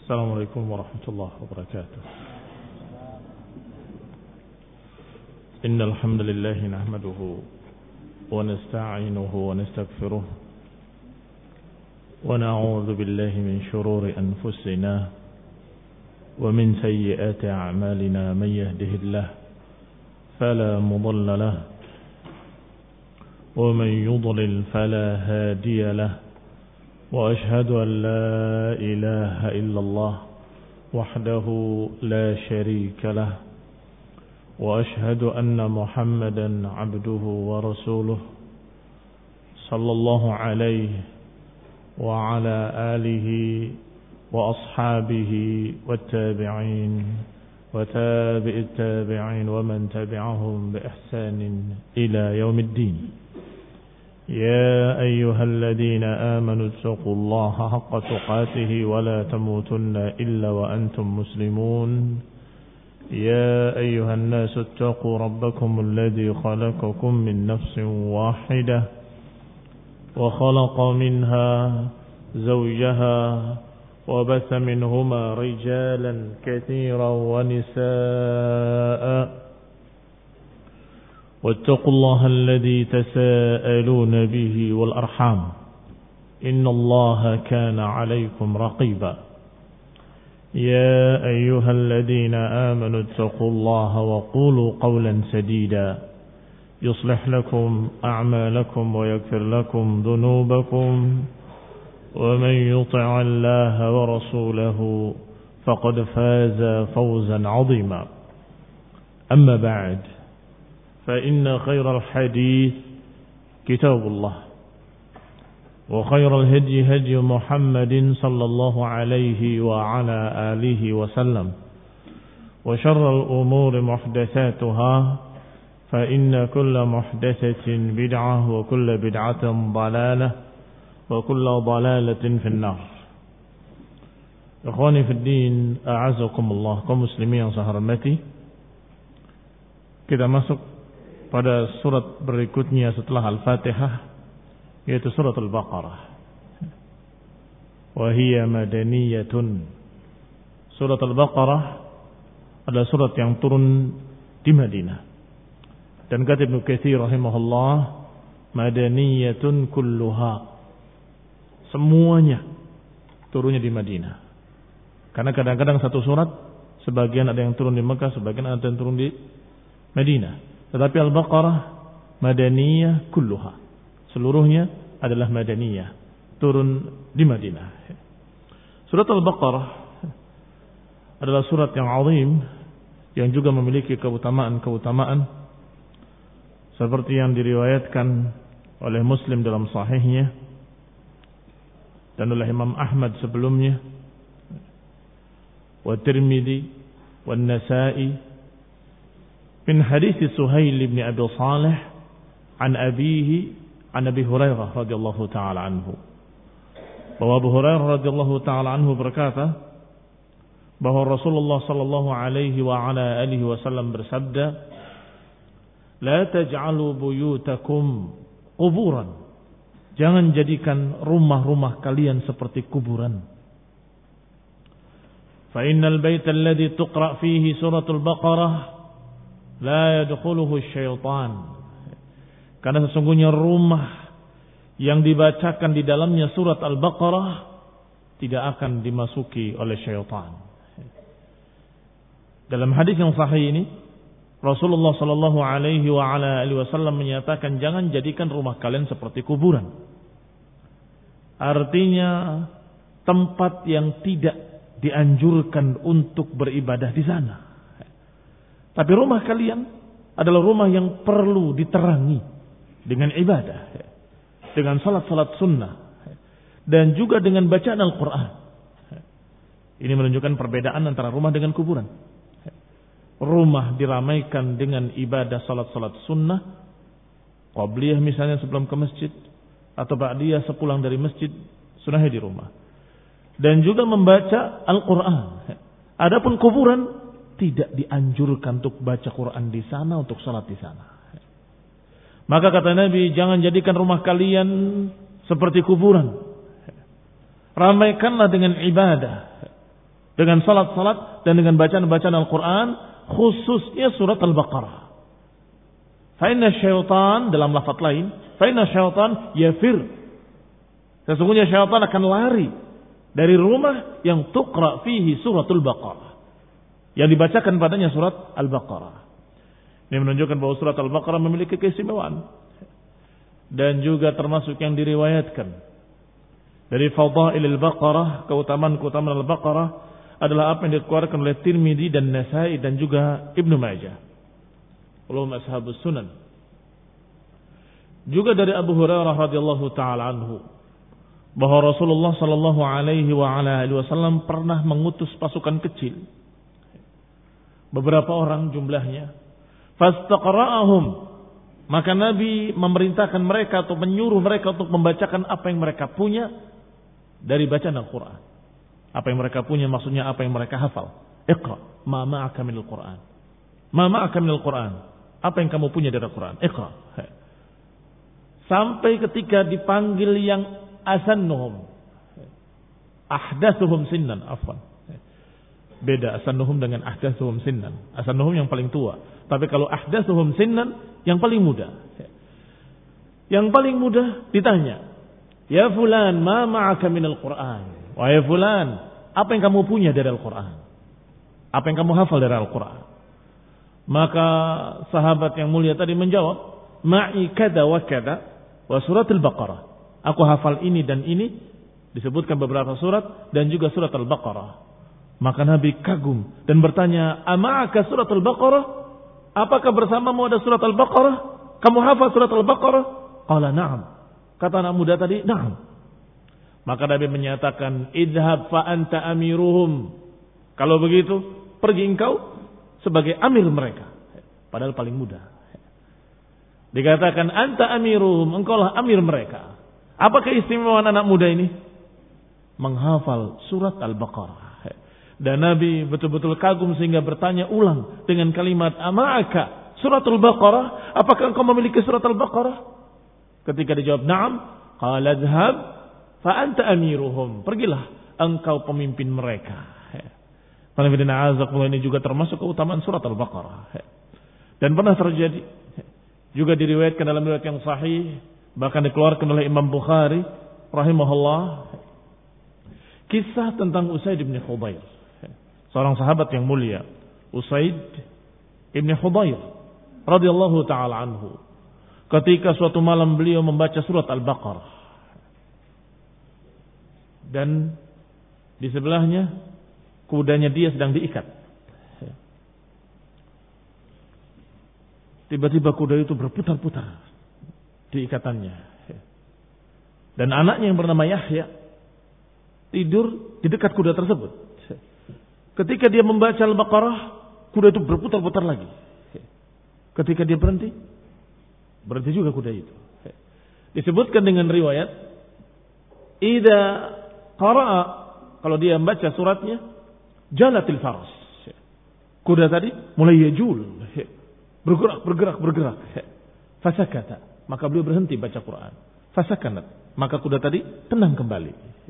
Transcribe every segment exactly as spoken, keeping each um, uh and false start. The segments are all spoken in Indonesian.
السلام عليكم ورحمة الله وبركاته. إن الحمد لله نحمده ونستعينه ونستغفره ونعوذ بالله من شرور أنفسنا ومن سيئات أعمالنا. من يهده الله فلا مضل له ومن يضلل فلا هادي له، وأشهد أن لا إله إلا الله وحده لا شريك له، وأشهد أن محمدا عبده ورسوله صلى الله عليه وعلى آله وأصحابه والتابعين وتابع التابعين ومن تبعهم بإحسان إلى يوم الدين. يا أيها الذين آمنوا اتقوا الله حق تقاته ولا تموتن إلا وأنتم مسلمون. يا أيها الناس اتقوا ربكم الذي خلقكم من نفس واحدة وخلق منها زوجها وبث منهما رجالا كثيرا ونساء، واتقوا الله الذي تساءلون به والأرحام إن الله كان عليكم رقيبا. يا أيها الذين آمنوا اتقوا الله وقولوا قولا سديدا يصلح لكم أعمالكم ويغفر لكم ذنوبكم، ومن يطع الله ورسوله فقد فاز فوزا عظيما. أما بعد، فإن خير الحديث كتاب الله، وخير الهدي هدي محمد صلى الله عليه وعلى آله وسلم، وشر الأمور محدثاتها، فإن كل محدثة بدعة وكل بدعة ضلالة وكل ضلالة في النار. إخواني في الدين، أعزكم الله. Kaum muslimin yang saya hormati, kita masuk pada surat berikutnya setelah Al-Fatihah, yaitu surat Al-Baqarah. Wa hiya madaniyatun. Surat Al-Baqarah adalah surat yang turun di Madinah. Dan kata Ibnu Katsir rahimahullah, madaniyatun kulluha. Semuanya turunnya di Madinah. Karena kadang-kadang satu surat sebagian ada yang turun di Mekah, sebagian ada yang turun di Madinah. Tetapi Al-Baqarah madaniyah kulluha. Seluruhnya adalah madaniyah, turun di Madinah. Surat Al-Baqarah adalah surat yang azim, yang juga memiliki keutamaan-keutamaan seperti yang diriwayatkan oleh Muslim dalam sahihnya dan oleh Imam Ahmad sebelumnya, wa Tirmidzi wa Nasa'i min hadits Suhail bin Abi Salih an abihi an Abi Hurairah radhiyallahu taala anhu. Bahwa Abu Hurairah radhiyallahu taala anhu berkata bahwa Rasulullah sallallahu alaihi wa ala alihi wasallam bersabda, "La taj'alu buyutakum quburan." Jangan jadikan rumah-rumah kalian seperti kuburan. Fa innal baita alladhi tuqra fihi suratul Baqarah la yadkhuluhu syaitan. Karena sesungguhnya rumah yang dibacakan di dalamnya surat Al-Baqarah tidak akan dimasuki oleh syaitan. Dalam hadis yang sahih ini, Rasulullah sallallahu alaihi wa ala alihi wasallam menyatakan, jangan jadikan rumah kalian seperti kuburan. Artinya tempat yang tidak dianjurkan untuk beribadah di sana. Tapi rumah kalian adalah rumah yang perlu diterangi dengan ibadah, dengan salat-salat sunnah, dan juga dengan bacaan Al-Quran. Ini menunjukkan perbedaan antara rumah dengan kuburan. Rumah diramaikan dengan ibadah salat-salat sunnah, qabliyah misalnya sebelum ke masjid, atau ba'diyah sepulang dari masjid, sunnahnya di rumah. Dan juga membaca Al-Quran. Adapun kuburan tidak dianjurkan untuk baca Quran di sana, untuk salat di sana. Maka kata Nabi, jangan jadikan rumah kalian seperti kuburan. Ramaikanlah dengan ibadah. dengan salat-salat dan dengan bacaan-bacaan Al-Quran, khususnya surat Al-Baqarah. Fa inna syaitan, dalam lafaz lain, fa inna syaitan yafir. Sesungguhnya syaitan akan lari dari rumah yang tuqra fihi suratul Baqarah, yang dibacakan padanya surat Al-Baqarah. Ini menunjukkan bahwa surat Al-Baqarah memiliki keistimewaan dan juga termasuk yang diriwayatkan dari fadail Al-Baqarah, keutamaan-keutamaan Al-Baqarah adalah apa yang dikeluarkan oleh Tirmidzi dan Nasai dan juga Ibnu Majah, ulama ashabus sunan. Juga dari Abu Hurairah radhiyallahu taala anhu bahwa Rasulullah sallallahu alaihi wa ala alihi wasallam pernah mengutus pasukan kecil, beberapa orang jumlahnya, fastaqra'ahum, maka Nabi memerintahkan mereka atau menyuruh mereka untuk membacakan apa yang mereka punya dari bacaan Al-Quran. Apa yang mereka punya maksudnya apa yang mereka hafal. Iqra ma ma'aka minal Quran. Ma ma'aka minal Quran. Apa yang kamu punya dari Al-Quran. Iqra. Sampai ketika dipanggil yang asannuhum, ahdatsuhum sinnan, afwan. Beda asannuhum dengan ahdatsuhum sinnan. Asannuhum yang paling tua. Tapi kalau ahdatsuhum sinnan, yang paling muda. Yang paling muda ditanya, ya fulan, ma ma'aka minal Quran. Wahai fulan, apa yang kamu punya dari Al-Quran? Apa yang kamu hafal dari Al-Quran? Maka sahabat yang mulia tadi menjawab, ma'i kada wa kada wa surat Al-Baqarah. Aku hafal ini dan ini, disebutkan beberapa surat dan juga surat Al-Baqarah. Maka Nabi kagum dan bertanya, ama'aka surat Al-Baqarah? Apakah bersamamu ada surat Al-Baqarah? Kamu hafal surat Al-Baqarah? Qala na'am. Kata anak muda tadi, na'am. Maka Nabi menyatakan, idhab fa anta amiruhum. Kalau begitu, pergi engkau sebagai amir mereka. Padahal paling muda. Dikatakan, anta amiruhum, engkaulah amir mereka. Apa keistimewaan anak muda ini? Menghafal surat Al-Baqarah. Dan Nabi betul-betul kagum sehingga bertanya ulang dengan kalimat, ama'aka surat Al-Baqarah? Apakah engkau memiliki surat Al-Baqarah? Ketika dijawab, na'am. Qala dhhab fa anta amiruhum. Pergilah, engkau pemimpin mereka. Ini juga termasuk keutamaan surat Al-Baqarah. Dan pernah terjadi, juga diriwayatkan dalam riwayat yang sahih, bahkan dikeluarkan oleh Imam Bukhari rahimahullah, kisah tentang Usaid bin Hudayr, seorang sahabat yang mulia, Usaid bin Hudayr radhiyallahu taala anhu. Ketika suatu malam beliau membaca surat Al-Baqarah, dan di sebelahnya kudanya dia sedang diikat. Tiba-tiba kuda itu berputar-putar di ikatannya. Dan anaknya yang bernama Yahya tidur di dekat kuda tersebut. Ketika dia membaca Al-Baqarah, kuda itu berputar-putar lagi. Ketika dia berhenti, berhenti juga kuda itu. Disebutkan dengan riwayat, idza qara'a, kalau dia membaca suratnya, jalatil faras. Kuda tadi mulai yajul, bergerak, bergerak, bergerak. Fasakata, maka beliau berhenti baca Quran. Fasakanat, maka kuda tadi tenang kembali.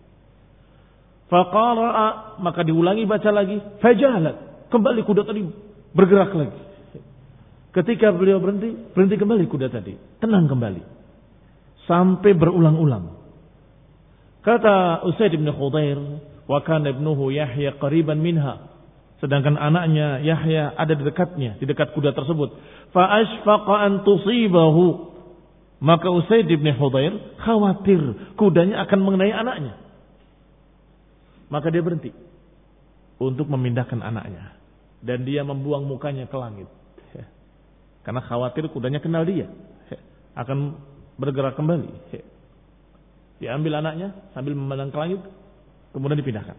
Faqara'a, maka diulangi baca lagi. Fajalat, kembali kuda tadi bergerak lagi. Ketika beliau berhenti, berhenti kembali kuda tadi, tenang kembali. Sampai berulang-ulang. Kata Usaid bin Khudair, wa kana ibnuhu Yahya qariban minha. Sedangkan anaknya Yahya ada di dekatnya, di dekat kuda tersebut. Fa ashfaqa an tusibahu. Maka Usaid bin Khudair khawatir kudanya akan mengenai anaknya. Maka dia berhenti untuk memindahkan anaknya, dan dia membuang mukanya ke langit. Karena khawatir kudanya kenal dia, akan bergerak kembali. Diambil anaknya sambil memandang ke langit, kemudian dipindahkan.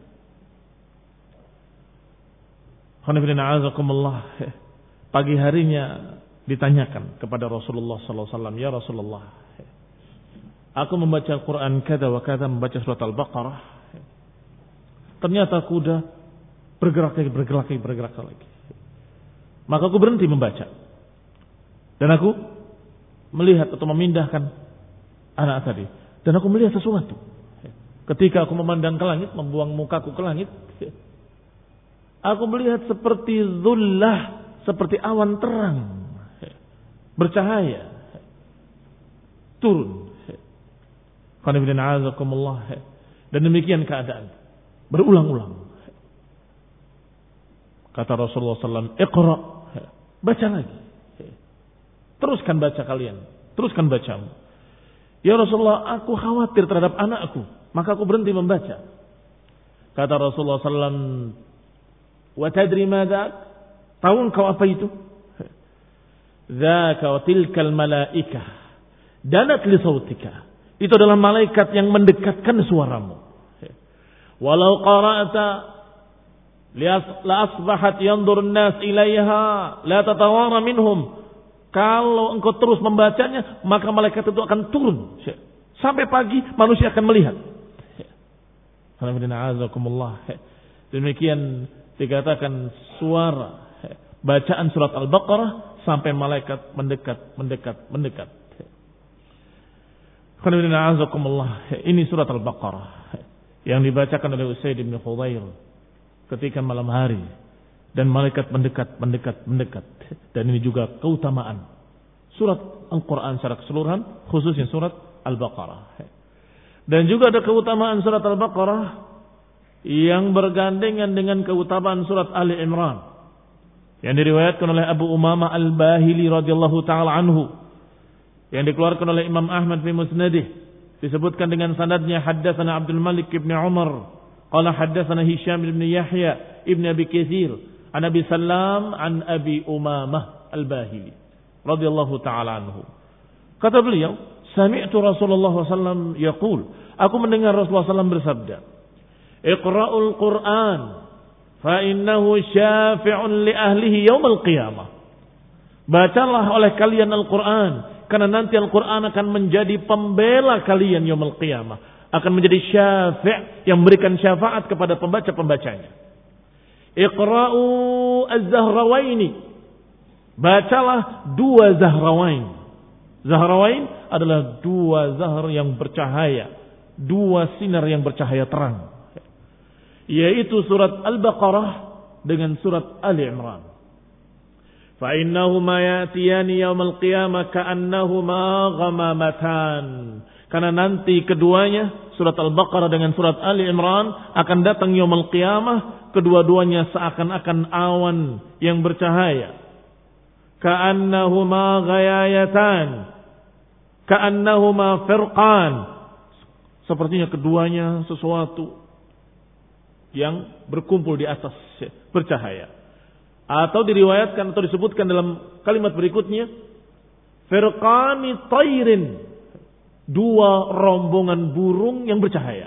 Pagi harinya ditanyakan kepada Rasulullah sallallahu alaihi wasallam, ya Rasulullah, aku membaca Al-Quran kada wa kada, membaca surat Al-Baqarah, ternyata kuda bergerak lagi, bergerak lagi, bergerak lagi. Maka aku berhenti membaca, dan aku melihat atau memindahkan anak tadi, dan aku melihat sesuatu. Ketika aku memandang ke langit, membuang mukaku ke langit, Aku melihat seperti zullah, seperti awan terang, bercahaya, turun. Dan demikian keadaan, berulang-ulang. Kata Rasulullah sallallahu alaihi wasallam, "Iqra." Baca lagi. Teruskan baca kalian. Teruskan bacamu. Ya Rasulullah, aku khawatir terhadap anakku. Maka aku berhenti membaca. Kata Rasulullah sallallahu alaihi wasallam, "Wa tadri madza?" Tahu engkau apa itu? "Dzaka wa tilkal malaikah danat li sautika." Itu adalah malaikat yang mendekatkan suaramu. Walau qara'ta la asbahat yandur an-nas ilaiha la tatawara minhum. Kalau engkau terus membacanya, maka malaikat itu akan turun. Sampai pagi manusia akan melihat. Demikian dikatakan suara bacaan surat Al-Baqarah sampai malaikat mendekat, mendekat, mendekat. Ini surat Al-Baqarah yang dibacakan oleh Usaid bin Khudair ketika malam hari. Dan malaikat mendekat, mendekat, mendekat. Dan ini juga keutamaan surat Al-Quran secara keseluruhan, khususnya surat Al-Baqarah. Dan juga ada keutamaan surat Al-Baqarah yang bergandengan dengan keutamaan surat Ali Imran, yang diriwayatkan oleh Abu Umamah Al-Bahili radhiyallahu ta'ala anhu, yang dikeluarkan oleh Imam Ahmad fi Musnadih, disebutkan dengan sanadnya, haddatsana Abdul Malik ibn Umar qala haddatsana Hisham ibn Yahya ibn Abi Katsir an Abi Salam an Abi Umamah Al-Bahili radhiyallahu ta'ala anhu. Kata beliau, sami'tu Rasulullah sallallahu alaihi wasallam yaqul, aku mendengar Rasulullah sallallahu alaihi wasallam bersabda, "Iqra'ul Qur'an fa innahu syafi'un li ahlihi yaumil qiyamah." Bacalah oleh kalian Al-Qur'an, karena nanti Al-Qur'an akan menjadi pembela kalian yaumil qiyamah, akan menjadi syafi' yang memberikan syafaat kepada pembaca-pembacanya. Iqra'u az-Zahrawaini. Bacalah dua Zahrawain. Zahrawain adalah dua zahr yang bercahaya, dua sinar yang bercahaya terang, yaitu surat Al-Baqarah dengan surat Ali Imran. Fa innahuma ya'tiyani yaumal qiyamah ka'annahuma ghamamatan. Karena nanti keduanya, surat Al-Baqarah dengan surat Ali Imran, akan datang yaumul qiyamah, kedua-duanya seakan-akan awan yang bercahaya. Ka'annahuma ghayayatan, ka'annahuma firqan. Sepertinya keduanya sesuatu yang berkumpul di atas bercahaya. Atau diriwayatkan atau disebutkan dalam kalimat berikutnya, firqani tayrin, dua rombongan burung yang bercahaya.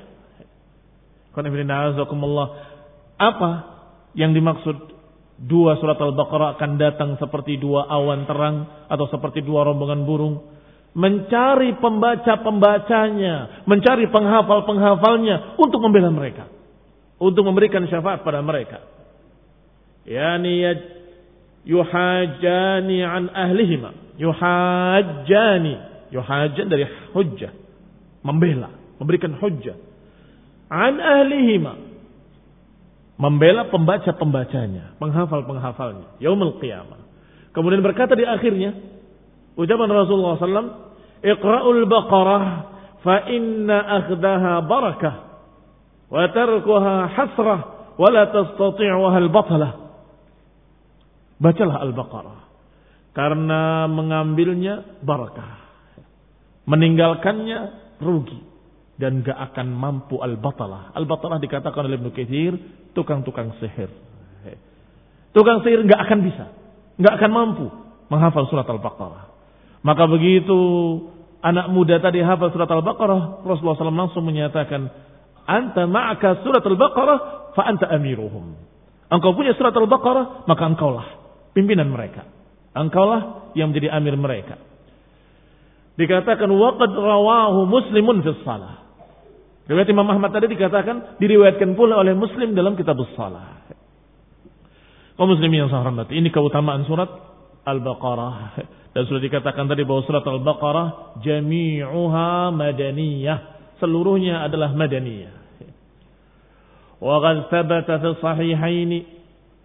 Apa yang dimaksud dua surat Al-Baqarah akan datang seperti dua awan terang atau seperti dua rombongan burung? Mencari pembaca-pembacanya, mencari penghafal-penghafalnya untuk membela mereka, untuk memberikan syafaat pada mereka. Yani yuhajjani an ahlihima, yuhajjani, yuhajjan dari hujjah, membela, memberikan hujjah. An ahlihima, membela pembaca-pembacanya, penghafal-penghafalnya, yaumul qiyamah. Kemudian berkata di akhirnya ucapan Rasulullah sallallahu alaihi wasallam, "Iqra'ul Baqarah fa inna akhdaha barakah wa tarkuha hasrah wa la tastati'uha al-batalah." Bacalah Al-Baqarah, karena mengambilnya barakah, meninggalkannya rugi, dan gak akan mampu al-batalah. Al-batalah dikatakan oleh Ibnu Katsir tukang-tukang sihir. Tukang sihir gak akan bisa, gak akan mampu menghafal surat Al-Baqarah. Maka begitu anak muda tadi hafal surat Al-Baqarah, Rasulullah sallallahu alaihi wasallam langsung menyatakan, "Anta ma'aka surat Al-Baqarah fa anta amiruhum." Engkau punya surat Al-Baqarah, maka engkaulah pimpinan mereka. Engkaulah yang menjadi amir mereka. Dikatakan waqad rawahu Muslimun fi shalah. Riwayat Imam Ahmad tadi dikatakan diriwayatkan pula oleh Muslim dalam kitab shalah. Kaum muslimin yang saya hormati, ini keutamaan surat Al-Baqarah. Dan sudah dikatakan tadi bahwa surat Al-Baqarah jami'uha madaniyah, seluruhnya adalah madaniyah. Wa qad thabata fi sahihaini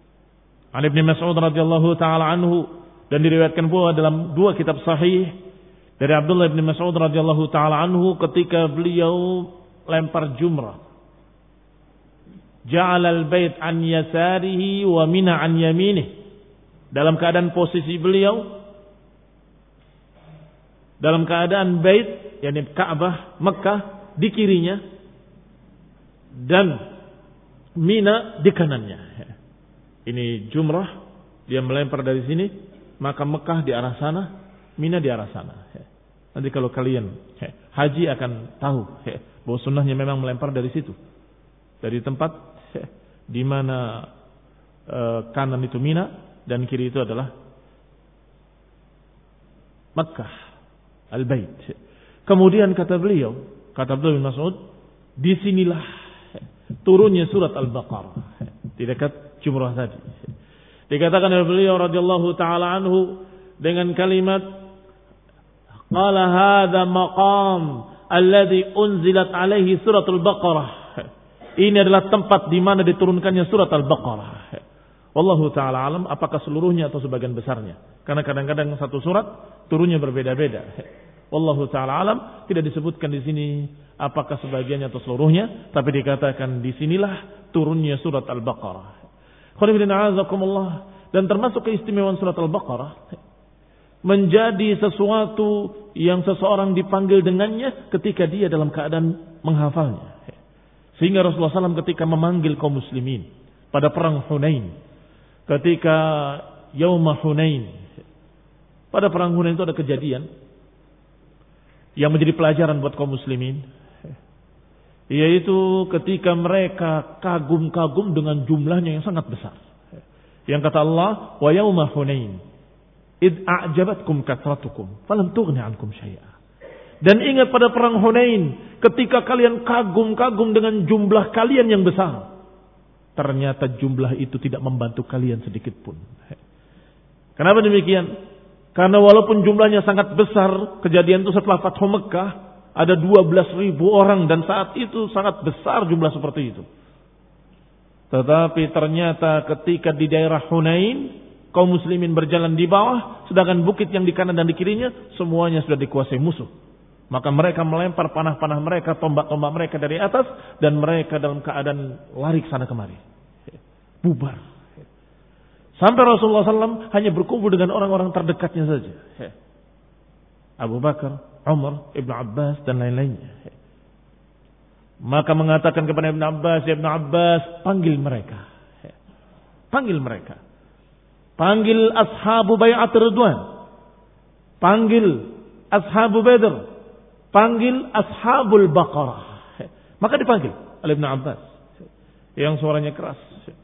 An Ibnu Mas'ud radhiyallahu taala anhu, dan diriwayatkan pula dalam dua kitab sahih dari Abdullah bin Mas'ud radhiyallahu taala anhu ketika beliau lempar jumrah. Ja'ala al-bait an yasarihi wa Mina an yaminih. Dalam keadaan posisi beliau dalam keadaan bait, yakni Ka'bah Mekah di kirinya dan Mina di kanannya. Ini jumrah, dia melempar dari sini, maka Mekah di arah sana, Mina di arah sana. Nanti kalau kalian haji akan tahu bahwa sunnahnya memang melempar dari situ, dari tempat di mana e, kanan itu Mina dan kiri itu adalah Mekah al-Bait. Kemudian kata beliau, kata Abdullah bin Mas'ud, disinilah turunnya surat Al-Baqarah di dekat jumrah tadi. Dikatakan oleh beliau radhiyallahu taala anhu dengan kalimat, qala hadza maqam alladhi unzilat alaihi surat Al-Baqarah. Ini adalah tempat di mana diturunkannya surat Al-Baqarah. Wallahu taala alam, apakah seluruhnya atau sebagian besarnya? Karena kadang-kadang satu surat turunnya berbeda-beda. Wallahu taala alam, tidak disebutkan di sini apakah sebagiannya atau seluruhnya, tapi dikatakan di sinilah turunnya surat Al-Baqarah. Dan termasuk keistimewaan surat Al-Baqarah menjadi sesuatu yang seseorang dipanggil dengannya ketika dia dalam keadaan menghafalnya. Sehingga Rasulullah shallallahu alaihi wasallam ketika memanggil kaum muslimin pada perang Hunain, ketika Yauma Hunain, pada perang Hunain itu ada kejadian yang menjadi pelajaran buat kaum muslimin, yaitu ketika mereka kagum-kagum dengan jumlahnya yang sangat besar. Yang kata Allah, wa yauma Hunain id a'jabatkum kathratukum falam tughni ankum syai'a. Dan ingat pada perang Hunain, ketika kalian kagum-kagum dengan jumlah kalian yang besar, ternyata jumlah itu tidak membantu kalian sedikit pun. Kenapa demikian? Karena walaupun jumlahnya sangat besar, kejadian itu setelah Fathu Mekah, ada dua belas ribu orang, dan saat itu sangat besar jumlah seperti itu. Tetapi ternyata ketika di daerah Hunain, kaum muslimin berjalan di bawah, sedangkan bukit yang di kanan dan di kirinya semuanya sudah dikuasai musuh. Maka mereka melempar panah-panah mereka, tombak-tombak mereka dari atas, dan mereka dalam keadaan lari ke sana kemari. Bubar. Sampai Rasulullah shallallahu alaihi wasallam hanya berkumpul dengan orang-orang terdekatnya saja. Abu Bakar, Umar, Ibnu Abbas, dan lain-lainnya. Maka mengatakan kepada Ibnu Abbas, Ibnu Abbas, panggil mereka. Panggil mereka. Panggil ashabu bai'at ridwan. Panggil ashabu Badr. Panggil ashabul Baqarah. Maka dipanggil oleh Ibnu Abbas yang suaranya keras.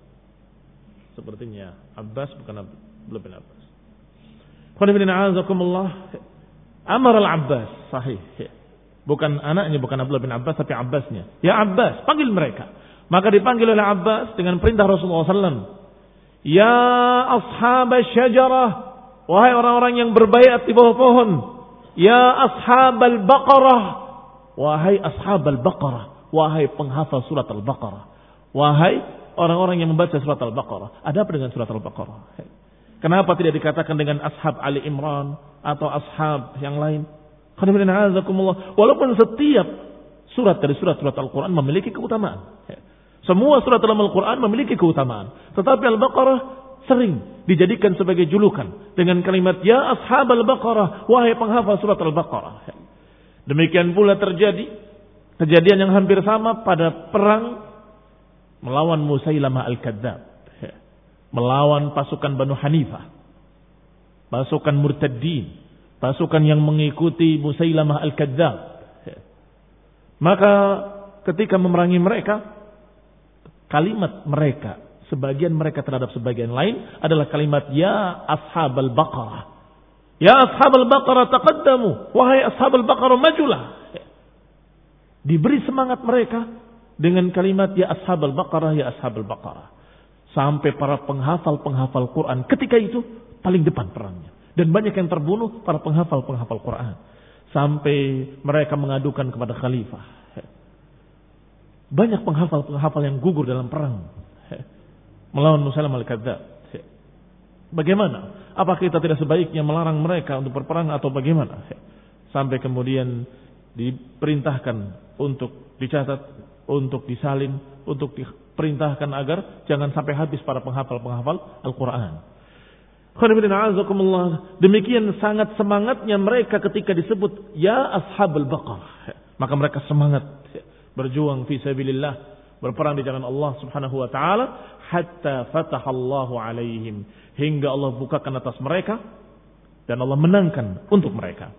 Sepertinya Abbas bukan Abdullah bin Abbas. Qul inna a'azakumullah Amar al-Abbas, sahih. Bukan anaknya, bukan Abdullah bin Abbas, tapi Abbasnya. Ya Abbas, panggil mereka. Maka dipanggil oleh Abbas dengan perintah Rasulullah shallallahu alaihi wasallam. Ya ashab syajarah, wahai orang-orang yang berbaiat di bawah pohon. Ya ashab al-Baqarah, wahai ashab al-Baqarah, wahai penghafal surat Al-Baqarah, wahai orang-orang yang membaca surat Al-Baqarah. Ada apa dengan surat Al-Baqarah? Kenapa tidak dikatakan dengan ashab Ali Imran atau ashab yang lain? Walaupun setiap surat dari surat-surat Al-Quran memiliki keutamaan. Semua surat dalam Al-Quran memiliki keutamaan. Tetapi Al-Baqarah sering dijadikan sebagai julukan dengan kalimat ya ashab Al-Baqarah, wahai penghafal surat Al-Baqarah. Demikian pula terjadi kejadian yang hampir sama pada perang melawan Musailamah Al-Kadzdzab, melawan pasukan Banu Hanifah, pasukan murtaddin, pasukan yang mengikuti Musailamah Al-Kadzdzab. Maka ketika memerangi mereka, kalimat mereka, sebagian mereka terhadap sebagian lain adalah kalimat ya ashab al-Baqarah. Ya ashab al-Baqarah taqaddamu, wahai ashab al-Baqarah majulah. Diberi semangat mereka dengan kalimat ya ashab al-Baqarah, ya ashab al-Baqarah. Sampai para penghafal-penghafal Quran ketika itu paling depan perangnya. Dan banyak yang terbunuh para penghafal-penghafal Quran. Sampai mereka mengadukan kepada khalifah. Banyak penghafal-penghafal yang gugur dalam perang melawan Musailamah Al-Kadzdzab. Bagaimana? Apakah kita tidak sebaiknya melarang mereka untuk berperang atau bagaimana? Sampai kemudian diperintahkan untuk dicatat, untuk disalin, untuk diperintahkan agar jangan sampai habis para penghafal-penghafal Al-Quran. Demikian sangat semangatnya mereka ketika disebut ya ashabul baqarah. Maka mereka semangat berjuang fi sabilillah, berperang di jalan Allah Subhanahu wa taala hatta fatahallahu alaihim, hingga Allah bukakan atas mereka dan Allah menangkan untuk mereka.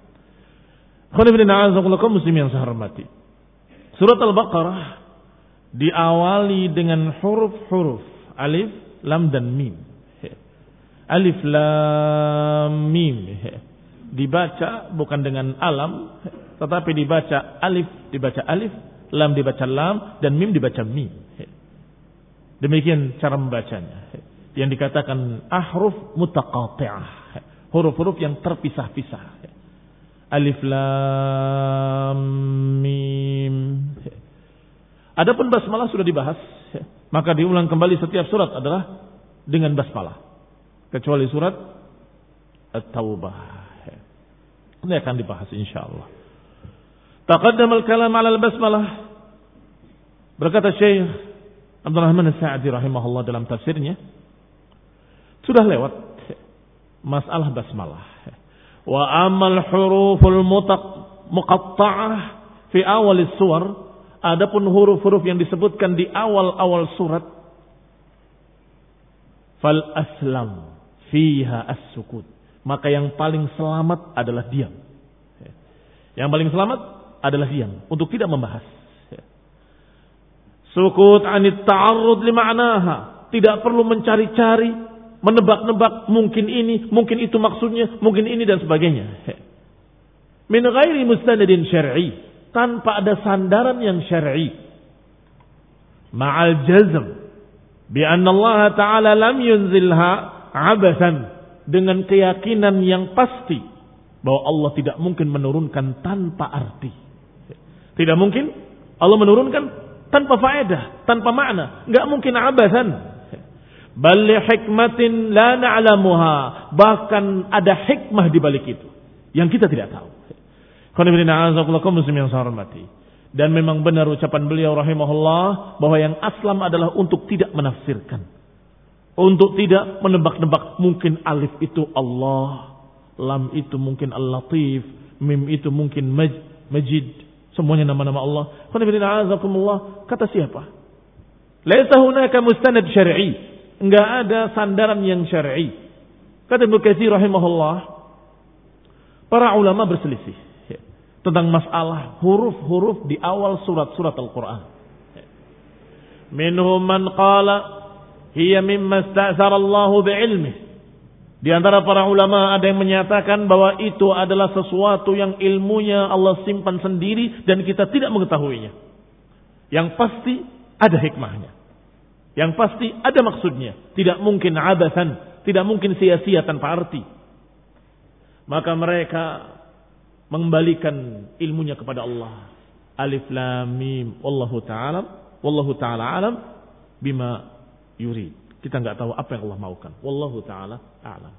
Muslim yang saya hormati, surat Al-Baqarah diawali dengan huruf-huruf alif, lam dan mim. Alif lam mim dibaca bukan dengan alam, tetapi dibaca alif dibaca alif, lam dibaca lam, dan mim dibaca mim. Demikian cara membacanya. Yang dikatakan ahruf mutaqati'ah, huruf-huruf yang terpisah-pisah. Alif lam mim. Adapun basmalah sudah dibahas, maka diulang kembali setiap surat adalah dengan basmalah, kecuali surat At-Taubah. Ini akan dibahas insyaallah. Taqaddama al-kalam 'ala al-basmalah. Berkata Syekh Abdul Rahman As-Sa'di rahimahullah dalam tafsirnya, sudah lewat masalah basmalah. Wa amal huruful muqatta'ah fi awal as-suwar, adapun huruf-huruf yang disebutkan di awal-awal surat, fal aslam fiha as-sukut, maka yang paling selamat adalah diam. Yang paling selamat adalah diam, untuk tidak membahas. Sukut anit ta'arrud li ma'naha, tidak perlu mencari-cari, menebak-nebak, mungkin ini, mungkin itu maksudnya, mungkin ini dan sebagainya. Min ghairi mustanadin syar'i, tanpa ada sandaran yang syar'i. Ma'al jazm bi anna Allah Ta'ala lam yunzilha abathan, dengan keyakinan yang pasti bahwa Allah tidak mungkin menurunkan tanpa arti. Tidak mungkin Allah menurunkan tanpa faedah, tanpa makna, enggak mungkin abathan. Bal li hikmatin la na'lamuha, bahkan ada hikmah di balik itu yang kita tidak tahu. Dan memang benar ucapan beliau rahimahullah bahwa yang aslam adalah untuk tidak menafsirkan, untuk tidak menebak-nebak. Mungkin alif itu Allah, lam itu mungkin Al-Latif, mim itu mungkin Majid, semuanya nama-nama Allah. Kata siapa? Laisa hunaka mustanad syar'i, enggak ada sandaran yang syar'i. Kata Ibnu Katsir rahimahullah, para ulama berselisih tentang masalah huruf-huruf di awal surat-surat Al-Quran. Minhum man qala hiya mimma ista'thara Allahu bi'ilmih. Di antara para ulama ada yang menyatakan bahwa itu adalah sesuatu yang ilmunya Allah simpan sendiri dan kita tidak mengetahuinya. Yang pasti ada hikmahnya, yang pasti ada maksudnya. Tidak mungkin abathan, tidak mungkin sia-sia tanpa arti. Maka mereka mengembalikan ilmunya kepada Allah. Alif lam mim, wallahu ta'ala wallahu ta'ala alam bima yurid. Kita enggak tahu apa yang Allah maukan. Wallahu ta'ala a'lam.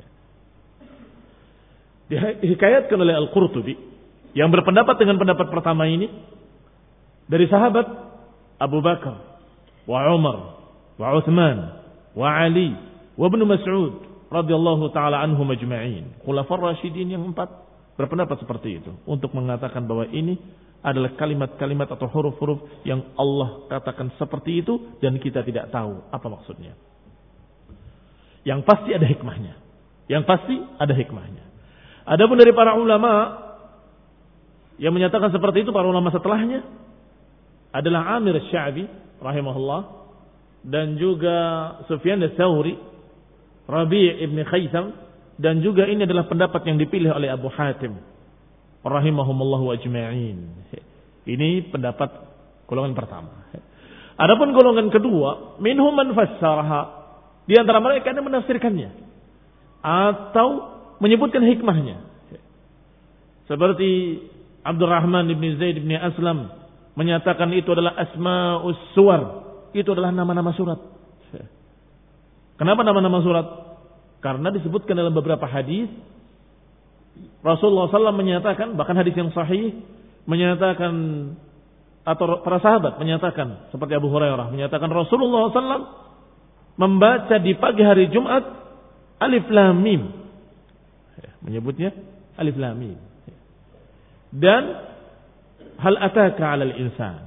Dihikayatkan oleh Al-Qurtubi yang berpendapat dengan pendapat pertama ini dari sahabat Abu Bakar wa Umar wa Uthman wa Ali wa Ibnu Mas'ud radhiyallahu ta'ala anhum ajma'in. Khulafar Rasyidin yang empat berpendapat seperti itu untuk mengatakan bahwa ini adalah kalimat-kalimat atau huruf-huruf yang Allah katakan seperti itu dan kita tidak tahu apa maksudnya. Yang pasti ada hikmahnya. Yang pasti ada hikmahnya. Adapun dari para ulama yang menyatakan seperti itu, para ulama setelahnya adalah Amir Asy-Sya'bi rahimahullah dan juga Sufyan Ats-Tsauri, Rabi' ibn Khaisam, dan juga ini adalah pendapat yang dipilih oleh Abu Hatim rahimahumullahu ajma'in. Ini pendapat golongan pertama. Adapun golongan kedua, minhum man fassaraha, di antara mereka yang menafsirkannya atau menyebutkan hikmahnya. Seperti Abdurrahman ibn Zaid ibn Aslam menyatakan itu adalah asma'us suwar, itu adalah nama-nama surat. Kenapa nama-nama surat? Karena disebutkan dalam beberapa hadis Rasulullah shallallahu alaihi wasallam menyatakan, bahkan hadis yang sahih menyatakan, atau para sahabat menyatakan, seperti Abu Hurairah menyatakan Rasulullah shallallahu alaihi wasallam membaca di pagi hari Jumat Alif Lam Mim, menyebutnya Alif Lam Mim, dan hal ataka 'alal insan.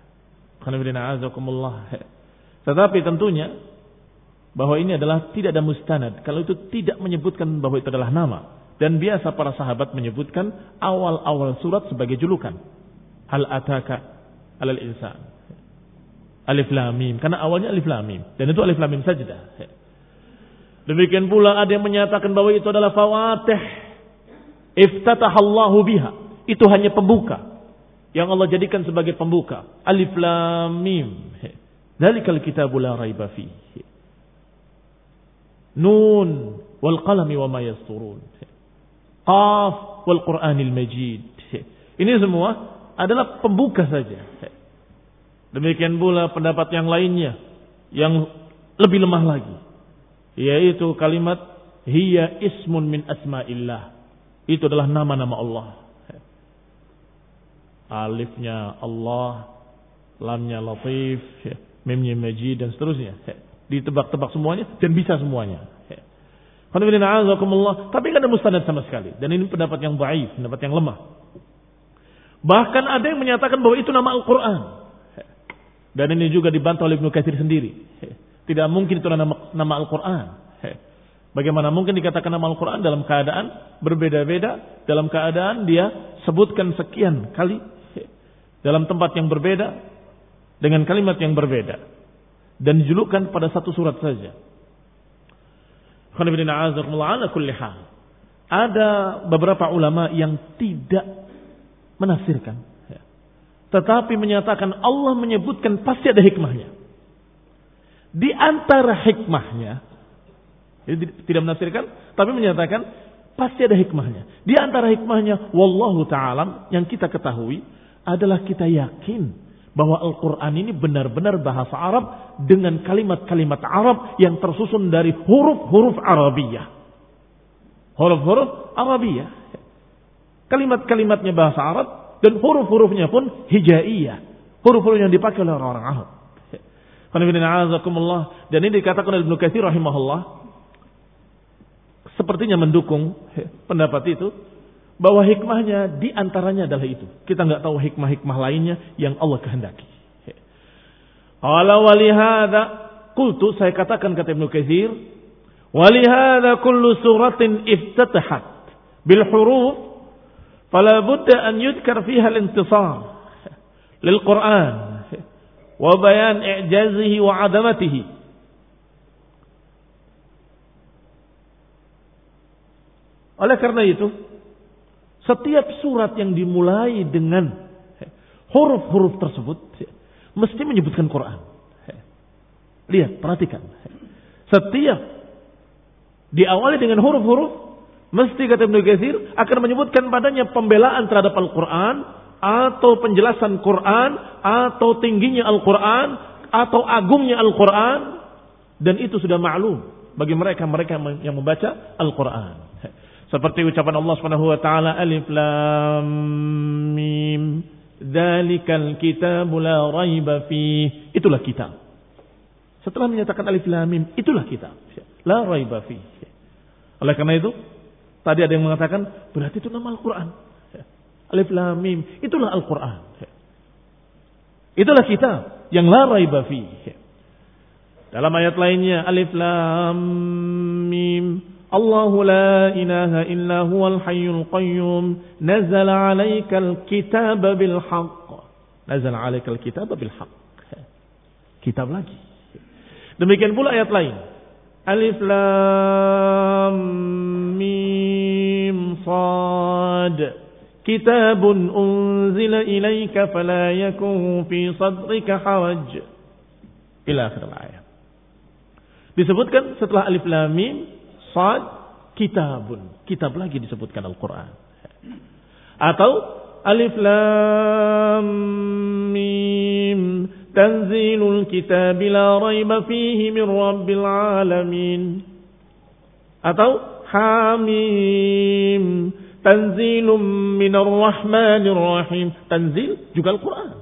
Tetapi tentunya bahwa ini adalah tidak ada mustanad kalau itu tidak menyebutkan bahwa itu adalah nama. Dan biasa para sahabat menyebutkan awal-awal surat sebagai julukan. Hal ataka 'alal insan. Alif Lam Mim, karena awalnya Alif Lam Mim, dan itu Alif Lam Mim sajdah. Demikian pula ada yang menyatakan bahwa itu adalah fawatih iftatahallahu biha. Itu hanya pembuka yang Allah jadikan sebagai pembuka. Alif Lam Mim. Dzalikal kitabu la raiba fihi. Nun wal qalami wama yasturun. Qaf wal Qur'anil Majid. Ini semua adalah pembuka saja. Demikian pula pendapat yang lainnya yang lebih lemah lagi, yaitu kalimat hiya ismun min asma'illah. Itu adalah nama-nama Allah. Alifnya Allah, lamnya Latif, mimnya Majid, dan seterusnya. Ditebak-tebak semuanya dan bisa semuanya. Tapi tidak ada mustanad sama sekali. Dan ini pendapat yang dhaif, pendapat yang lemah. Bahkan ada yang menyatakan bahwa itu nama Al-Quran. Dan ini juga dibantah oleh Ibnu Katsir sendiri. Tidak mungkin itu nama, nama Al-Quran. Bagaimana mungkin dikatakan nama Al-Quran dalam keadaan berbeda-beda, dalam keadaan dia sebutkan sekian kali, dalam tempat yang berbeda, dengan kalimat yang berbeda, dan dijulukkan pada satu surat saja. Ada beberapa ulama yang tidak menafsirkan, tetapi menyatakan Allah menyebutkan pasti ada hikmahnya. Di antara hikmahnya, jadi tidak menafsirkan, tapi menyatakan pasti ada hikmahnya. Di antara hikmahnya, wallahu ta'ala, yang kita ketahui adalah kita yakin bahwa Al-Quran ini benar-benar bahasa Arab dengan kalimat-kalimat Arab yang tersusun dari huruf-huruf Arabiyah. Huruf-huruf Arabiyah. Kalimat-kalimatnya bahasa Arab dan huruf-hurufnya pun hijaiyah. Huruf-huruf yang dipakai oleh orang-orang Arab. Dan ini dikatakan oleh Ibnu Katsir rahimahullah, sepertinya mendukung pendapat itu, bahwa hikmahnya di antaranya adalah itu. Kita nggak tahu hikmah-hikmah lainnya yang Allah kehendaki. Qala walihada qultu, saya katakan kata Ibnu Katsir, walihada kullu suratin iftatahat bil huruf fala budda an yudkar fiha al-intisar lil Qur'an wa bayan i'jazihi wa 'azamatihi. Oleh karena itu, setiap surat yang dimulai dengan huruf-huruf tersebut mesti menyebutkan Quran. Lihat, perhatikan. Setiap diawali dengan huruf-huruf, mesti kata Ibnu Katsir akan menyebutkan padanya pembelaan terhadap Al-Quran, atau penjelasan Quran, atau tingginya Al-Quran, atau agungnya Al-Quran. Dan itu sudah maklum bagi mereka-mereka yang membaca Al-Quran. Seperti ucapan Allah Subhanahu wa taala, Alif Lam Mim, dzalikal kitabu la raiba fihi. Itulah kitab. Setelah menyatakan Alif Lam Mim, itulah kitab. La raiba fihi. Oleh karena itu, tadi ada yang mengatakan berarti itu nama Al-Qur'an. Alif Lam Mim, itulah Al-Qur'an. Itulah kitab yang la raiba fihi. Dalam ayat lainnya, Alif Lam Mim, Allahu la ilaha illa huwal hayyul qayyum nazala 'alaikal kitaba bil haqq. Nazala 'alaikal kitaba bil haqq. Kitab lagi. Demikian pula ayat lain. Alif Lam Mim Shad. Kitabun unzila ilaika fala yakun fi sadrika haraj. Ila akhir ayat. Disebutkan setelah Alif Lam Mim Sad, kitabun, kitab lagi disebutkan Al-Quran. Atau Alif Lam Mim tanzilul kitab la raiba fihi min rabbil alamin. Atau Hamim, tanzilum minar rahmanir rahim. Tanzil juga Al-Quran.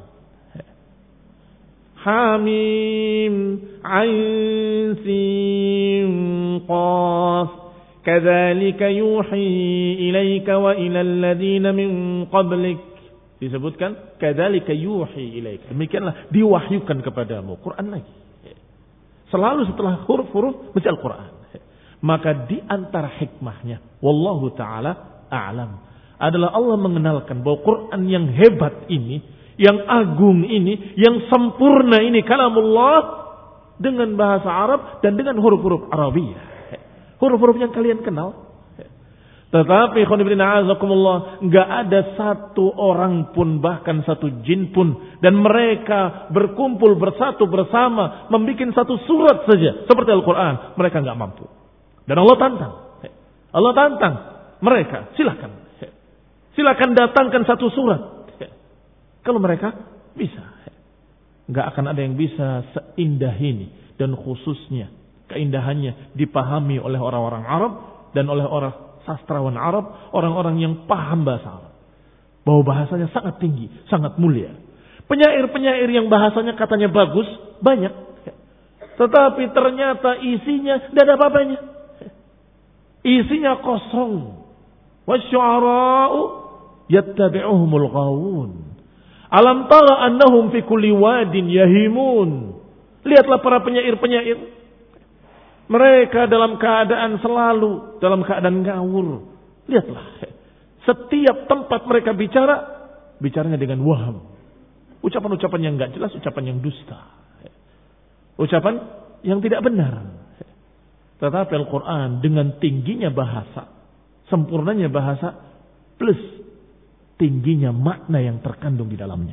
Hamim, Ain, Sin, Qaf. Kadzalika yuhi ilaika wa ilal ladzina min qablik. Disebutkan kadzalika yuhi ilaika. Demikianlah diwahyukan kepadamu. Quran lagi. Selalu setelah huruf-huruf mesti Al-Quran. Maka di antara hikmahnya, wallahu taala a'lam, adalah Allah mengenalkan bahwa Quran yang hebat ini, yang agung ini, yang sempurna ini kalamullah dengan bahasa Arab dan dengan huruf-huruf Arabiyah. Huruf-huruf yang kalian kenal. Tetapi khonibina azakumullah, enggak ada satu orang pun, bahkan satu jin pun, dan mereka berkumpul bersatu bersama membuat satu surat saja seperti Al-Quran, mereka enggak mampu. Dan Allah tantang. Allah tantang mereka, silakan. Silakan datangkan satu surat. Kalau mereka bisa. Enggak akan ada yang bisa seindah ini, dan khususnya keindahannya dipahami oleh orang-orang Arab dan oleh orang sastrawan Arab, orang-orang yang paham bahasa Arab. Bahwa bahasanya sangat tinggi, sangat mulia. Penyair-penyair yang bahasanya katanya bagus, banyak. Tetapi ternyata isinya tidak ada apa-apanya. Isinya kosong. Wasyu'ara'u yattabi'uhumul ghawun. Alam tara annahum fi kulli wadin yahimun. Lihatlah para penyair-penyair. Mereka dalam keadaan selalu dalam keadaan ngawur. Lihatlah. Setiap tempat mereka bicara, bicaranya dengan waham. Ucapan-ucapan yang enggak jelas, ucapan yang dusta. Ucapan yang tidak benar. Tetapi Al-Quran dengan tingginya bahasa, sempurnanya bahasa, plus tingginya makna yang terkandung di dalamnya.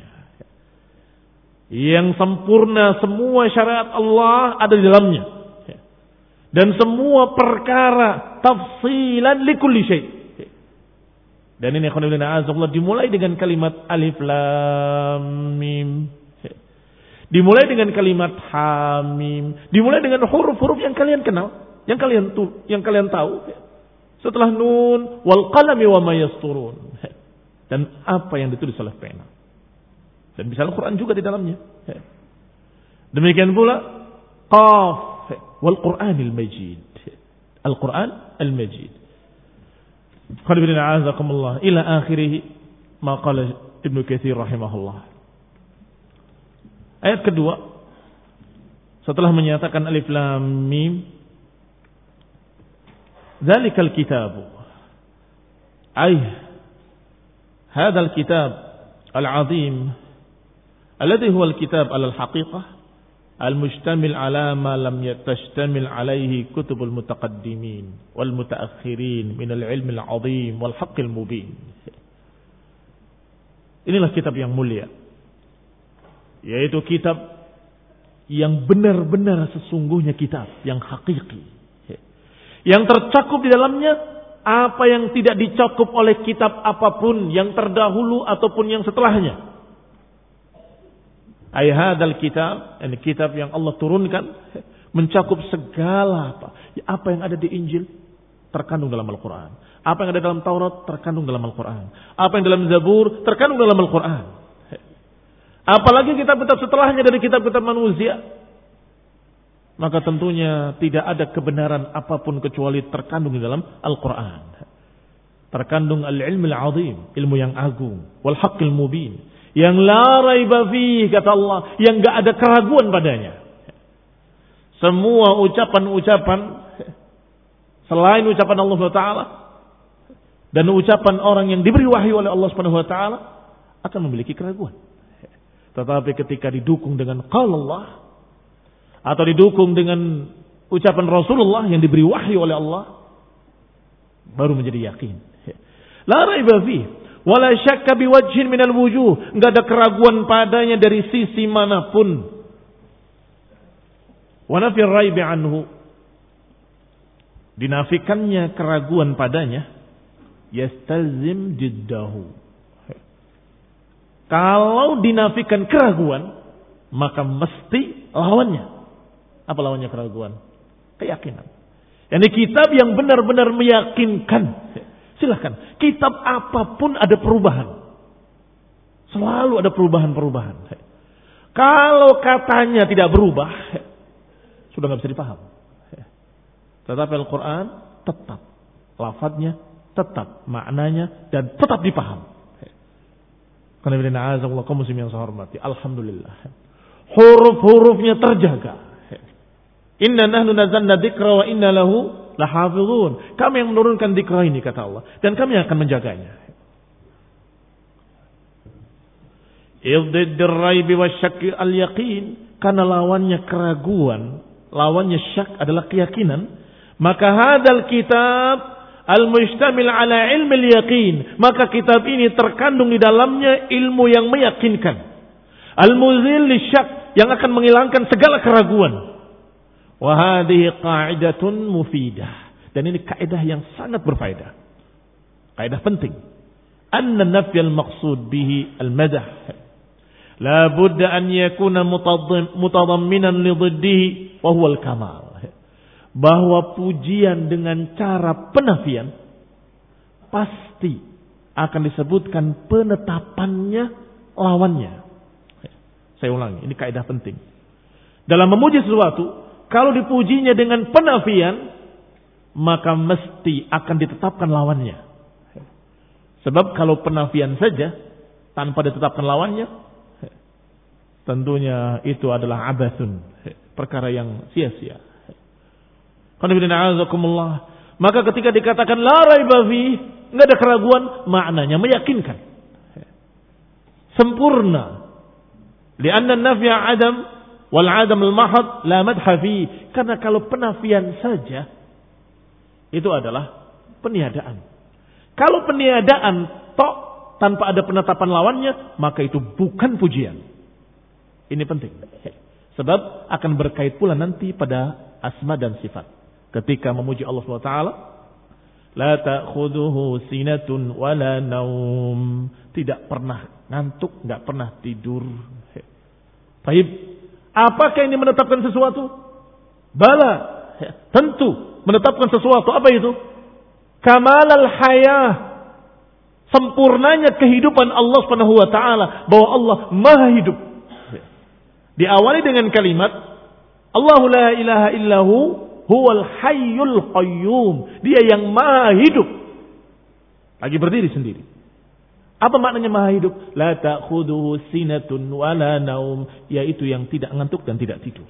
Yang sempurna semua syariat Allah ada di dalamnya. Dan semua perkara tafsilan likulli syai'. Dan ini khonibina azallah dimulai dengan kalimat alif lam mim. Dimulai dengan kalimat hamim. Dimulai dengan huruf-huruf yang kalian kenal, yang kalian tu, yang kalian tahu. Setelah nun wal qalami wa ma yasturun. Dan apa yang ditulis oleh pena. Dan bisa Al-Quran juga di dalamnya. Demikian pula qaf wal Qur'anil Majid. Al-Quran Al-Majid. Qadibina azakumullah ila akhirih ma qala Ibnu Katsir rahimahullah. Ayat kedua setelah menyatakan alif lam mim, dzalikal kitabu ay hadzal kitab al-'azim alladhi huwa al-kitab al-haqiqah al-mustamil ala ma lam yatashtamil alaihi kutubul mutaqaddimin wal mutaakhirin min al-ilm al-'azim wal haqqil mubin. Inilah kitab yang mulia, yaitu kitab yang benar-benar sesungguhnya kitab yang hakiki, yang tercakup di dalamnya apa yang tidak dicakup oleh kitab apapun yang terdahulu ataupun yang setelahnya. Ay hadzal kitab, ini kitab yang Allah turunkan mencakup segala apa, apa yang ada di Injil terkandung dalam Al-Quran, apa yang ada dalam Taurat terkandung dalam Al-Quran, apa yang dalam Zabur terkandung dalam Al-Quran. Apalagi kitab-kitab setelahnya dari kitab-kitab manusia, maka tentunya tidak ada kebenaran apapun kecuali terkandung di dalam Al-Quran. Terkandung al-ilmul azim, ilmu yang agung, wal haqqil mubin, yang la raiba fihi, kata Allah, yang enggak ada keraguan padanya. Semua ucapan-ucapan selain ucapan Allah Subhanahu wa taala dan ucapan orang yang diberi wahyu oleh Allah Subhanahu wa taala akan memiliki keraguan. Tetapi ketika didukung dengan qaul Allah atau didukung dengan ucapan Rasulullah yang diberi wahyu oleh Allah, baru menjadi yakin. La raiba fihi wala syakka biwajhin minal wujuh, enggak ada keraguan padanya dari sisi manapun. Wa nafi raibi anhu, dinafikannya keraguan padanya, yastalzim jiddahu. Kalau dinafikan keraguan, maka mesti lawannya. Apa lawannya keraguan? Keyakinan. Ini kitab yang benar-benar meyakinkan. Silahkan, kitab apapun ada perubahan. Selalu ada perubahan-perubahan. Kalau katanya tidak berubah, sudah nggak bisa dipaham. Tetapi Al-Quran tetap, lafadznya tetap, maknanya dan tetap dipaham. Karena kaum muslimin yang saya hormati, alhamdulillah, huruf-hurufnya terjaga. Inna nahnu nazzalna dzikra wa inna lahu lahafizun. Kami yang menurunkan dzikra ini, kata Allah, dan kami akan menjaganya. Iddidd ar-raib wasyakk al-yaqin, karena lawannya keraguan, lawannya syak adalah keyakinan, maka hadzal kitab al-mustamil ala ilmi al-yaqin, maka kitab ini terkandung di dalamnya ilmu yang meyakinkan, al-muzil lisyak, yang akan menghilangkan segala keraguan. Wa hadhihi qa'idatun mufidah, dan ini kaidah yang sangat berfaedah, kaidah penting. Anna nafyal maqsud bihi al-madah la budda an yakuna mutadamminan li dhiddihi wa huwa al-kamal. Bahwa pujian dengan cara penafian pasti akan disebutkan penetapannya lawannya. Saya ulangi, ini kaidah penting. Dalam memuji sesuatu, kalau dipujinya dengan penafian, maka mesti akan ditetapkan lawannya. Sebab kalau penafian saja tanpa ditetapkan lawannya, tentunya itu adalah abathun, perkara yang sia-sia. Maka ketika dikatakan la raiba fi, enggak ada keraguan, maknanya meyakinkan, sempurna. Lianna nafya adam wal adam al mahad la madha fi, karena kalau penafian saja itu adalah peniadaan. Kalau peniadaan tok tanpa ada penetapan lawannya, maka itu bukan pujian. Ini penting, sebab akan berkait pula nanti pada asma dan sifat. Ketika memuji Allah subhanahu wa taala, la ta'khudhuhu sinatun wala naum, tidak pernah ngantuk, enggak pernah tidur. Baik, apakah ini menetapkan sesuatu? Bala, tentu menetapkan sesuatu. Apa itu? Kamalal hayah, sempurnanya kehidupan Allah subhanahu wa taala, bahwa Allah maha hidup. Diawali dengan kalimat Allahu la ilaha illahu huwal hayyul qayyum. Dia yang maha hidup, lagi berdiri sendiri. Apa maknanya maha hidup? La ta'khudhuhu sinatun wala naum, yaitu yang tidak ngantuk dan tidak tidur.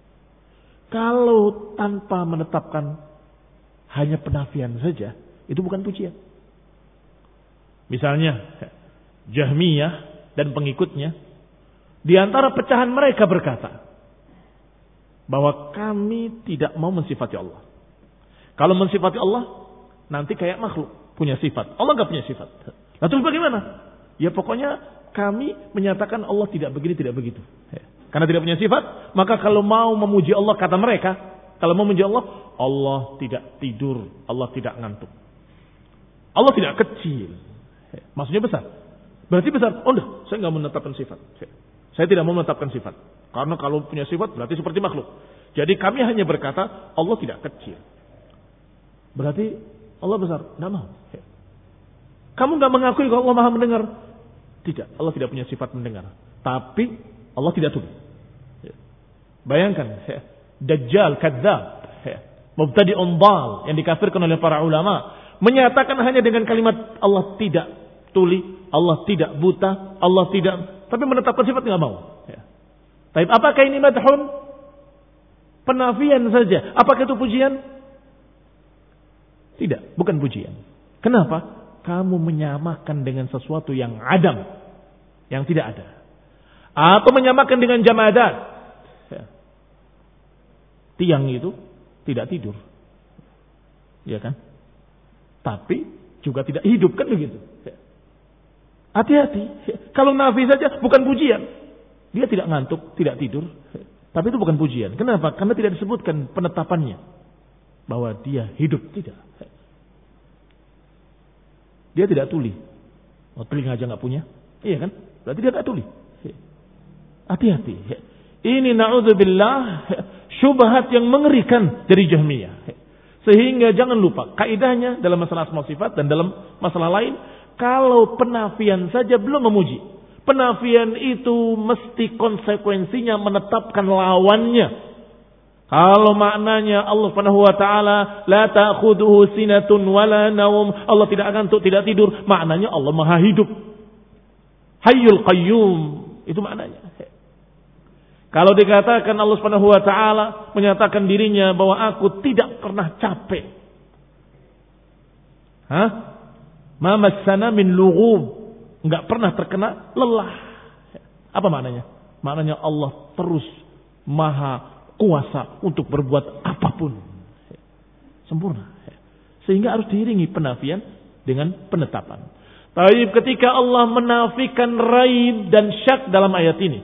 Kalau tanpa menetapkan, hanya penafian saja, itu bukan pujian. Misalnya Jahmiyah dan pengikutnya, di antara pecahan mereka berkata bahwa kami tidak mau mensifati Allah. Kalau mensifati Allah, nanti kayak makhluk punya sifat. Allah enggak punya sifat. Lalu bagaimana? Ya pokoknya kami menyatakan Allah tidak begini, tidak begitu. Karena tidak punya sifat, maka kalau mau memuji Allah, kata mereka, kalau mau memuji Allah, Allah tidak tidur, Allah tidak ngantuk, Allah tidak kecil. Maksudnya besar. Berarti besar. Oh enggak, saya enggak menetapkan sifat. Saya tidak mau menetapkan sifat. Karena kalau punya sifat berarti seperti makhluk. Jadi kami hanya berkata Allah tidak kecil. Berarti Allah besar. Tidak mau. Kamu tidak mengakui kalau Allah maha mendengar? Tidak. Allah tidak punya sifat mendengar. Tapi Allah tidak tuli. Bayangkan. Dajjal, kadzdzab, mubtadi'un dhal, yang dikafirkan oleh para ulama, menyatakan hanya dengan kalimat Allah tidak tuli, Allah tidak buta, Allah tidak, tapi menetapkan sifat tidak mau. Ya. Tapi apakah ini madhun? Penafian saja. Apakah itu pujian? Tidak, bukan pujian. Kenapa? Kamu menyamakan dengan sesuatu yang adam, yang tidak ada. Atau menyamakan dengan jamadat. Ya. Tiang itu tidak tidur. Ya kan? Tapi juga tidak hidup, kan begitu. Ya. Hati-hati. Kalau nafi saja bukan pujian. Dia tidak ngantuk, tidak tidur. Tapi itu bukan pujian. Kenapa? Karena tidak disebutkan penetapannya. Bahwa dia hidup. Tidak. Dia tidak tuli. Oh, telinga aja nggak punya. Iya kan? Berarti dia nggak tuli. Hati-hati. Ini na'udzubillah syubhat yang mengerikan dari Jahmiyah. Sehingga jangan lupa kaidahnya dalam masalah asma sifat dan dalam masalah lain, kalau penafian saja belum memuji. Penafian itu mesti konsekuensinya menetapkan lawannya. Kalau maknanya Allah Subhanahu wa taala la ta'khudhuhu sinatun wala naum, Allah tidak ngantuk, tidak tidur, maknanya Allah Maha hidup. Hayyul Qayyum, itu maknanya. Kalau dikatakan Allah Subhanahu wa taala menyatakan dirinya bahwa aku tidak pernah capek. Hah? Ma massana min lughub, enggak pernah terkena lelah. Apa maknanya? Maknanya Allah terus Maha kuasa untuk berbuat apapun. Sempurna. Sehingga harus diiringi penafian dengan penetapan. Tapi ketika Allah menafikan raib dan syak dalam ayat ini.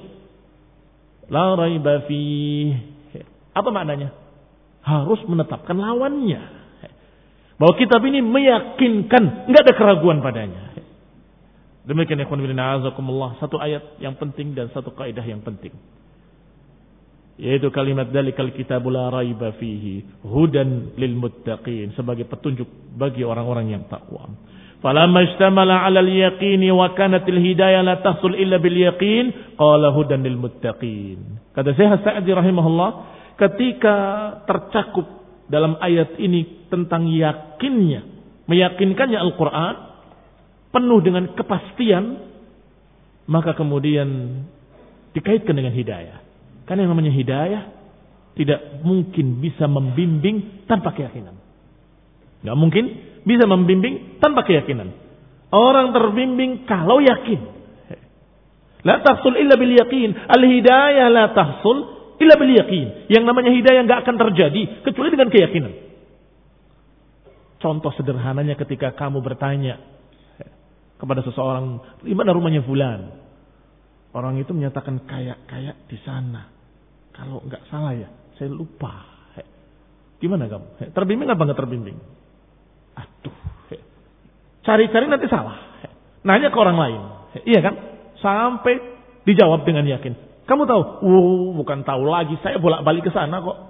La raiba fih. Apa maknanya? Harus menetapkan lawannya. Bahwa kitab ini meyakinkan, enggak ada keraguan padanya. Demikian ikhwan fillah azakumullah, satu ayat yang penting dan satu kaidah yang penting. Yaitu kalimat dalikal kitabul la raiba fihi hudan lil muttaqin, sebagai petunjuk bagi orang-orang yang takwa. Falamma istamala 'ala al-yaqini wa kanat al-hidayah la tahsul illa bil yaqin qala hudan lil muttaqin. Kata Syekh Sa'di rahimahullah, ketika tercakup dalam ayat ini tentang yakinnya, meyakinkannya Al-Qur'an penuh dengan kepastian, maka kemudian dikaitkan dengan hidayah. Karena yang namanya hidayah tidak mungkin bisa membimbing tanpa keyakinan. Tidak mungkin bisa membimbing tanpa keyakinan. Orang terbimbing kalau yakin. La tahsul illa bil yakin. Al-hidayah la tahsul illa bil yakin. Yang namanya hidayah nggak akan terjadi kecuali dengan keyakinan. Contoh sederhananya ketika kamu bertanya kepada seseorang, di mana rumahnya fulan? Orang itu menyatakan kayak-kayak di sana. Kalau enggak salah ya, saya lupa. Gimana kamu? Terbimbing apa enggak terbimbing? Aduh. Cari-cari nanti salah. Nanya ke orang lain. Iya kan? Sampai dijawab dengan yakin. Kamu tahu? Oh, bukan tahu lagi. Saya bolak-balik ke sana kok.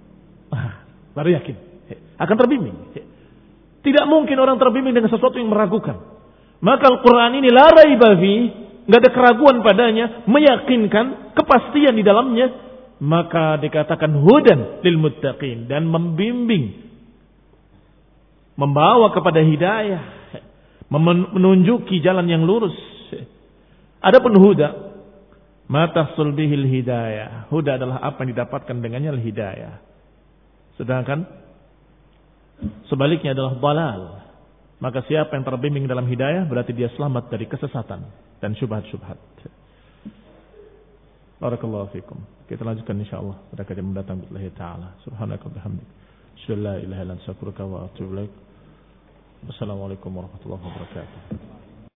Baru yakin. Akan terbimbing. Tidak mungkin orang terbimbing dengan sesuatu yang meragukan. Maka Al-Quran ini la raiba fi, enggak ada keraguan padanya, meyakinkan kepastian di dalamnya. Maka dikatakan hudan lil muttaqin, dan membimbing, membawa kepada hidayah, menunjuki jalan yang lurus. Adapun huda, ma tahsul bihil hidayah. Huda adalah apa yang didapatkan dengannya al-hidayah. Sedangkan sebaliknya adalah dalal. Maka siapa yang terbimbing dalam hidayah berarti dia selamat dari kesesatan dan syubhat-syubhat. Barakallahu fikum. Kita lanjutkan insyaallah pada kajian mendatang billahi taala. Subhanaka wa bihamdik. Asyhadu an la ilaha illa anta astaghfiruka wa atubu ilaik. Wassalamualaikum warahmatullahi wabarakatuh.